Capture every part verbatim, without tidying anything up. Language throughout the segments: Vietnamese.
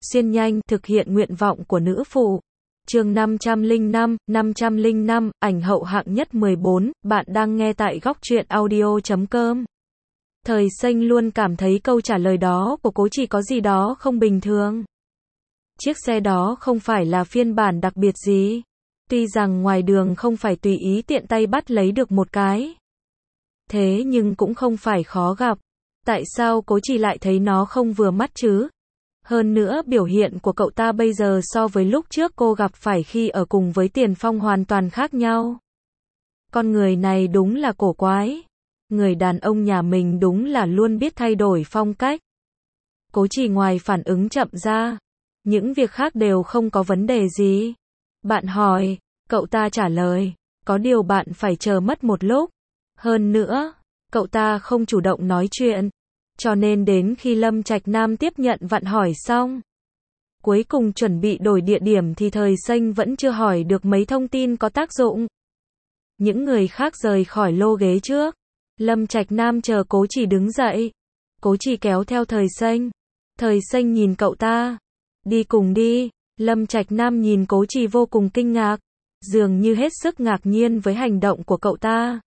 xuyên nhanh, thực hiện nguyện vọng của nữ phụ. Chương năm trăm lẻ năm, năm trăm lẻ năm, ảnh hậu hạng nhất mười bốn, bạn đang nghe tại góc truyện audio chấm com. Thời Xanh luôn cảm thấy câu trả lời đó của Cố Trì có gì đó không bình thường. Chiếc xe đó không phải là phiên bản đặc biệt gì. Tuy rằng ngoài đường không phải tùy ý tiện tay bắt lấy được một cái. Thế nhưng cũng không phải khó gặp. Tại sao Cố Trì lại thấy nó không vừa mắt chứ? Hơn nữa biểu hiện của cậu ta bây giờ so với lúc trước cô gặp phải khi ở cùng với Tiền Phong hoàn toàn khác nhau. Con người này đúng là cổ quái. Người đàn ông nhà mình đúng là luôn biết thay đổi phong cách. Cố Trì ngoài phản ứng chậm ra, những việc khác đều không có vấn đề gì. Bạn hỏi, cậu ta trả lời, có điều bạn phải chờ mất một lúc. Hơn nữa, cậu ta không chủ động nói chuyện. Cho nên đến khi Lâm Trạch Nam tiếp nhận vặn hỏi xong, cuối cùng chuẩn bị đổi địa điểm thì Thời Xanh vẫn chưa hỏi được mấy thông tin có tác dụng. Những người khác rời khỏi lô ghế trước. Lâm Trạch Nam chờ Cố Trì đứng dậy. Cố Trì kéo theo Thời Xanh. Thời Xanh nhìn cậu ta. Đi cùng đi. Lâm Trạch Nam nhìn Cố Trì vô cùng kinh ngạc. Dường như hết sức ngạc nhiên với hành động của cậu ta.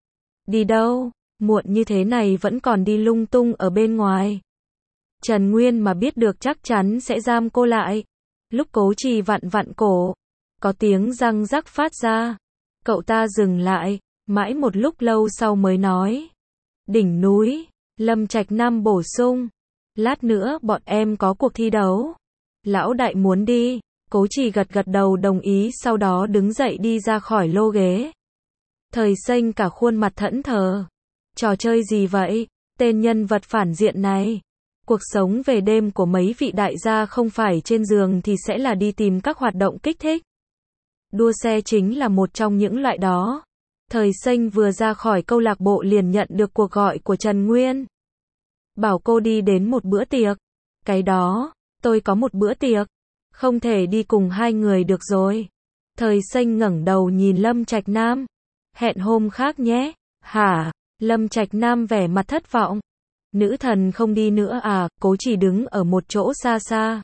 Đi đâu? Muộn như thế này vẫn còn đi lung tung ở bên ngoài. Trần Nguyên mà biết được chắc chắn sẽ giam cô lại. Lúc Cố Trì vặn vặn cổ, có tiếng răng rắc phát ra. Cậu ta dừng lại, mãi một lúc lâu sau mới nói. Đỉnh núi. Lâm Trạch Nam bổ sung. Lát nữa bọn em có cuộc thi đấu. Lão đại muốn đi. Cố Trì gật gật đầu đồng ý, sau đó đứng dậy đi ra khỏi lô ghế. Thời Xanh cả khuôn mặt thẫn thờ. Trò chơi gì vậy? Tên nhân vật phản diện này. Cuộc sống về đêm của mấy vị đại gia không phải trên giường thì sẽ là đi tìm các hoạt động kích thích. Đua xe chính là một trong những loại đó. Thời Xanh vừa ra khỏi câu lạc bộ liền nhận được cuộc gọi của Trần Nguyên. Bảo cô đi đến một bữa tiệc. Cái đó, tôi có một bữa tiệc. Không thể đi cùng hai người được rồi. Thời Xanh ngẩng đầu nhìn Lâm Trạch Nam. Hẹn hôm khác nhé. Hả? Lâm Trạch Nam vẻ mặt thất vọng. Nữ thần không đi nữa à? Cố Trì đứng ở một chỗ xa xa.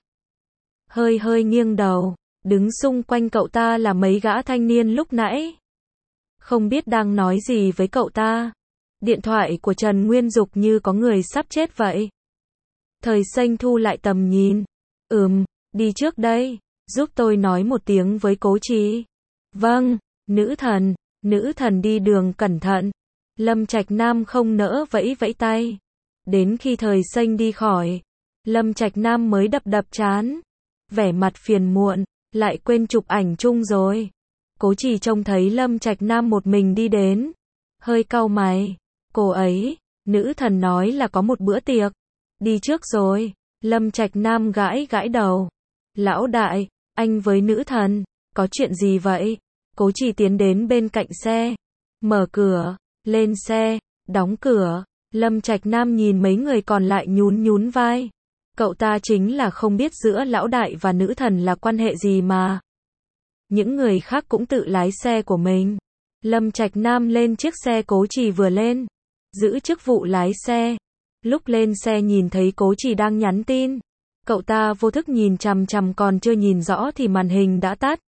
Hơi hơi nghiêng đầu. Đứng xung quanh cậu ta là mấy gã thanh niên lúc nãy. Không biết đang nói gì với cậu ta. Điện thoại của Trần Nguyên dục như có người sắp chết vậy. Thời Xanh thu lại tầm nhìn. Ừm, đi trước đây. Giúp tôi nói một tiếng với Cố Trì. Vâng, nữ thần. Nữ thần đi đường cẩn thận. Lâm Trạch Nam không nỡ vẫy vẫy tay. Đến khi Thời Xanh đi khỏi, Lâm Trạch Nam mới đập đập trán. Vẻ mặt phiền muộn, lại quên chụp ảnh chung rồi. Cố Trì trông thấy Lâm Trạch Nam một mình đi đến. Hơi cau mày. Cô ấy, nữ thần nói là có một bữa tiệc. Đi trước rồi. Lâm Trạch Nam gãi gãi đầu. Lão đại, anh với nữ thần, có chuyện gì vậy? Cố Trì tiến đến bên cạnh xe. Mở cửa. Lên xe, đóng cửa. Lâm Trạch Nam nhìn mấy người còn lại nhún nhún vai. Cậu ta chính là không biết giữa lão đại và nữ thần là quan hệ gì mà. Những người khác cũng tự lái xe của mình. Lâm Trạch Nam lên chiếc xe Cố Trì vừa lên, giữ chức vụ lái xe. Lúc lên xe nhìn thấy Cố Trì đang nhắn tin. Cậu ta vô thức nhìn chằm chằm, còn chưa nhìn rõ thì màn hình đã tắt.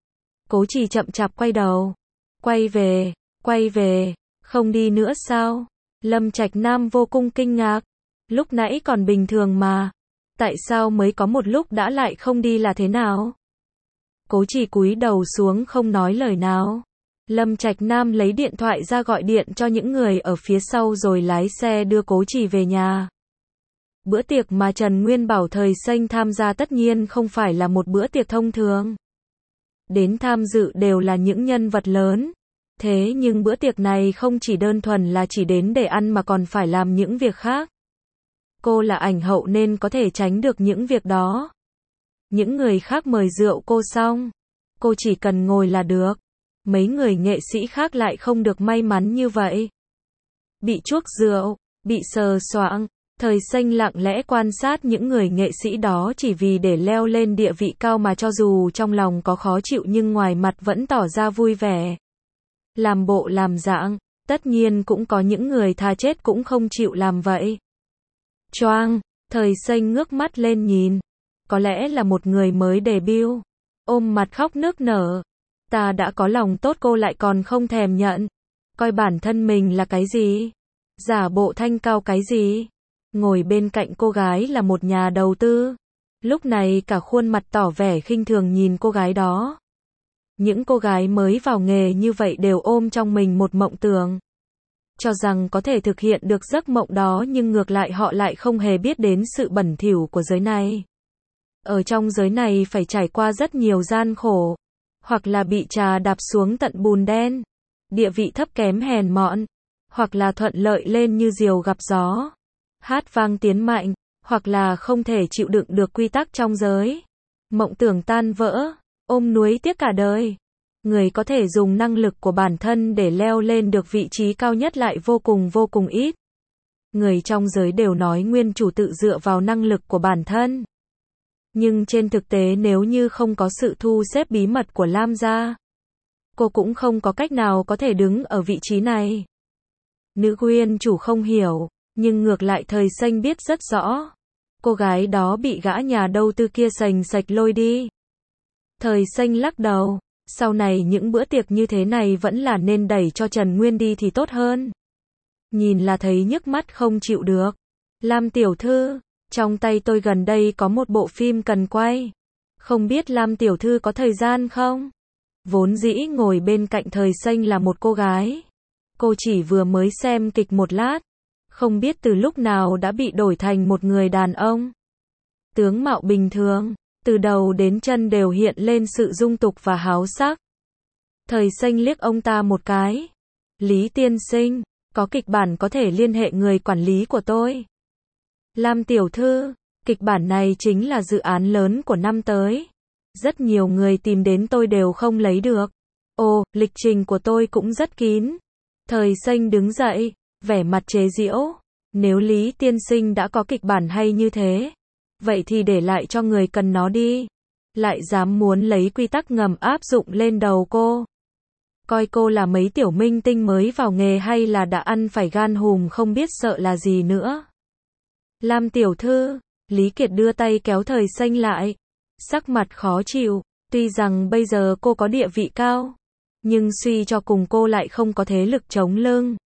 Cố Trì chậm chạp quay đầu. Quay về, quay về. Không đi nữa sao? Lâm Trạch Nam vô cùng kinh ngạc. Lúc nãy còn bình thường mà. Tại sao mới có một lúc đã lại không đi là thế nào? Cố Trì cúi đầu xuống không nói lời nào. Lâm Trạch Nam lấy điện thoại ra gọi điện cho những người ở phía sau rồi lái xe đưa Cố Trì về nhà. Bữa tiệc mà Trần Nguyên bảo Thời Xanh tham gia tất nhiên không phải là một bữa tiệc thông thường. Đến tham dự đều là những nhân vật lớn. Thế nhưng bữa tiệc này không chỉ đơn thuần là chỉ đến để ăn mà còn phải làm những việc khác. Cô là ảnh hậu nên có thể tránh được những việc đó. Những người khác mời rượu cô xong, cô chỉ cần ngồi là được. Mấy người nghệ sĩ khác lại không được may mắn như vậy. Bị chuốc rượu, bị sờ soạng. Thời Xanh lặng lẽ quan sát những người nghệ sĩ đó chỉ vì để leo lên địa vị cao mà cho dù trong lòng có khó chịu nhưng ngoài mặt vẫn tỏ ra vui vẻ. Làm bộ làm dạng, tất nhiên cũng có những người thà chết cũng không chịu làm vậy. Choang, Thời Xanh ngước mắt lên nhìn. có lẽ là một người mới debut. Ôm mặt khóc nức nở. Ta đã có lòng tốt cô lại còn không thèm nhận. Coi bản thân mình là cái gì? Giả bộ thanh cao cái gì? Ngồi bên cạnh cô gái là một nhà đầu tư. Lúc này cả khuôn mặt tỏ vẻ khinh thường nhìn cô gái đó. Những cô gái mới vào nghề như vậy đều ôm trong mình một mộng tưởng. Cho rằng có thể thực hiện được giấc mộng đó, nhưng ngược lại họ lại không hề biết đến sự bẩn thỉu của giới này. Ở trong giới này phải trải qua rất nhiều gian khổ. Hoặc là bị trà đạp xuống tận bùn đen. Địa vị thấp kém hèn mọn. Hoặc là thuận lợi lên như diều gặp gió. Hát vang tiến mạnh. Hoặc là không thể chịu đựng được quy tắc trong giới. Mộng tưởng tan vỡ. Ôm nuối tiếc cả đời. Người có thể dùng năng lực của bản thân để leo lên được vị trí cao nhất lại vô cùng vô cùng ít. Người trong giới đều nói nguyên chủ tự dựa vào năng lực của bản thân. Nhưng trên thực tế nếu như không có sự thu xếp bí mật của Lam gia, cô cũng không có cách nào có thể đứng ở vị trí này. Nữ nguyên chủ không hiểu, nhưng ngược lại Thời Xanh biết rất rõ. Cô gái đó bị gã nhà đầu tư kia sành sạch lôi đi. Thời Xanh lắc đầu, sau này những bữa tiệc như thế này vẫn là nên đẩy cho Trần Nguyên đi thì tốt hơn. Nhìn là thấy nhức mắt không chịu được. Lam tiểu thư, trong tay tôi gần đây có một bộ phim cần quay. Không biết Lam tiểu thư có thời gian không? Vốn dĩ ngồi bên cạnh Thời Xanh là một cô gái. Cô chỉ vừa mới xem kịch một lát. Không biết từ lúc nào đã bị đổi thành một người đàn ông. Tướng mạo bình thường. Từ đầu đến chân đều hiện lên sự dung tục và háo sắc. Thời Xanh liếc ông ta một cái. Lý tiên sinh, có kịch bản có thể liên hệ người quản lý của tôi. Lam tiểu thư, kịch bản này chính là dự án lớn của năm tới. Rất nhiều người tìm đến tôi đều không lấy được. Ồ, lịch trình của tôi cũng rất kín. Thời Xanh đứng dậy, vẻ mặt chế giễu. Nếu Lý tiên sinh đã có kịch bản hay như thế, vậy thì để lại cho người cần nó đi. Lại dám muốn lấy quy tắc ngầm áp dụng lên đầu cô. Coi cô là mấy tiểu minh tinh mới vào nghề hay là đã ăn phải gan hùm không biết sợ là gì nữa. Lam tiểu thư, Lý Kiệt đưa tay kéo Thời Xanh lại. Sắc mặt khó chịu, tuy rằng bây giờ cô có địa vị cao, nhưng suy cho cùng cô lại không có thế lực chống lưng.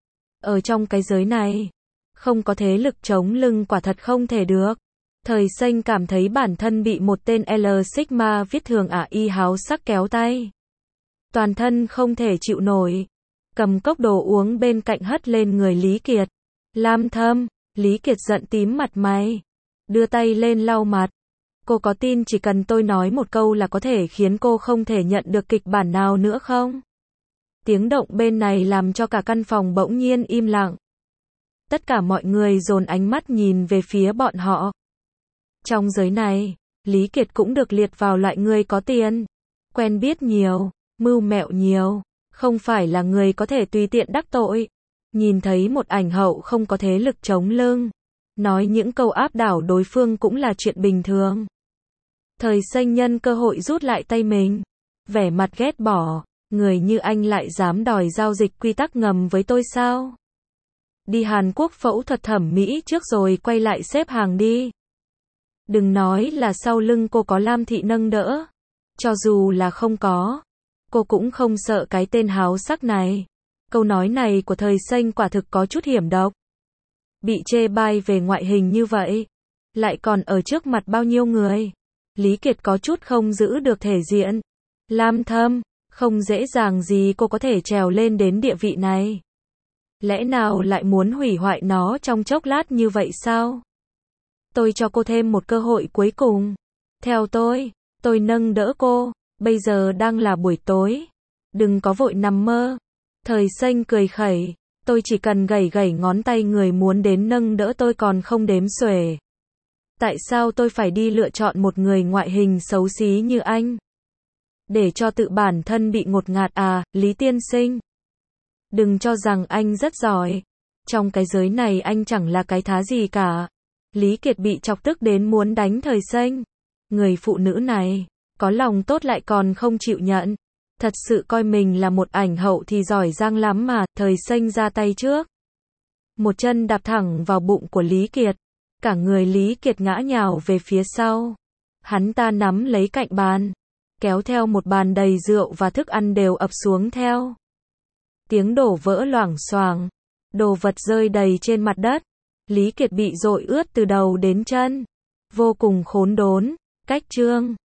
Ở trong cái giới này, không có thế lực chống lưng quả thật không thể được. Thời Xanh cảm thấy bản thân bị một tên L Sigma viết thường ả y háo sắc kéo tay. Toàn thân không thể chịu nổi. Cầm cốc đồ uống bên cạnh hất lên người Lý Kiệt. Lam Thâm, Lý Kiệt giận tím mặt mày. Đưa tay lên lau mặt. Cô có tin chỉ cần tôi nói một câu là có thể khiến cô không thể nhận được kịch bản nào nữa không? Tiếng động bên này làm cho cả căn phòng bỗng nhiên im lặng. Tất cả mọi người dồn ánh mắt nhìn về phía bọn họ. Trong giới này, Lý Kiệt cũng được liệt vào loại người có tiền, quen biết nhiều, mưu mẹo nhiều, không phải là người có thể tùy tiện đắc tội. Nhìn thấy một ảnh hậu không có thế lực chống lưng, nói những câu áp đảo đối phương cũng là chuyện bình thường. Thời Xanh nhân cơ hội rút lại tay mình, vẻ mặt ghét bỏ, người như anh lại dám đòi giao dịch quy tắc ngầm với tôi sao? Đi Hàn Quốc phẫu thuật thẩm mỹ trước rồi quay lại xếp hàng đi. Đừng nói là sau lưng cô có Lam thị nâng đỡ. Cho dù là không có, cô cũng không sợ cái tên háo sắc này. Câu nói này của Thời Xanh quả thực có chút hiểm độc. Bị chê bai về ngoại hình như vậy, lại còn ở trước mặt bao nhiêu người. Lý Kiệt có chút không giữ được thể diện. Lam Thâm, không dễ dàng gì cô có thể trèo lên đến địa vị này. Lẽ nào lại muốn hủy hoại nó trong chốc lát như vậy sao? Tôi cho cô thêm một cơ hội cuối cùng. Theo tôi, tôi nâng đỡ cô, bây giờ đang là buổi tối. Đừng có vội nằm mơ. Thời Xanh cười khẩy, tôi chỉ cần gẩy gẩy ngón tay người muốn đến nâng đỡ tôi còn không đếm xuể. Tại sao tôi phải đi lựa chọn một người ngoại hình xấu xí như anh? Để cho tự bản thân bị ngột ngạt à, Lý tiên sinh? Đừng cho rằng anh rất giỏi. Trong cái giới này anh chẳng là cái thá gì cả. Lý Kiệt bị chọc tức đến muốn đánh Thời Xanh. Người phụ nữ này, có lòng tốt lại còn không chịu nhận. Thật sự coi mình là một ảnh hậu thì giỏi giang lắm mà. Thời Xanh ra tay trước. Một chân đạp thẳng vào bụng của Lý Kiệt. Cả người Lý Kiệt ngã nhào về phía sau. Hắn ta nắm lấy cạnh bàn, kéo theo một bàn đầy rượu và thức ăn đều ập xuống theo. Tiếng đổ vỡ loảng xoảng, đồ vật rơi đầy trên mặt đất. Lý Kiệt bị dội ướt từ đầu đến chân, vô cùng khốn đốn. Cách chương